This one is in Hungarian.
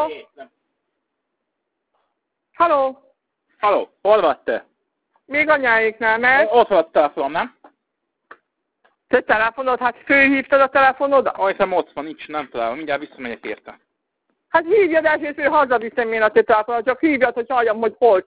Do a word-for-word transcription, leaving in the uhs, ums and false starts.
Halló? Halló? Halló, hol vagy te? Még anyáéknál, mert? Ott van a telefonom, nem? Te telefonod? Hát fölhívtad a telefonodat? Ó, hiszem ott van, nincs, nem találom. Mindjárt visszamegyek érte. Hát hívjad elsőt, hogy hazaviszem én a te telefonod, csak hívjad, hogy halljam, hogy hol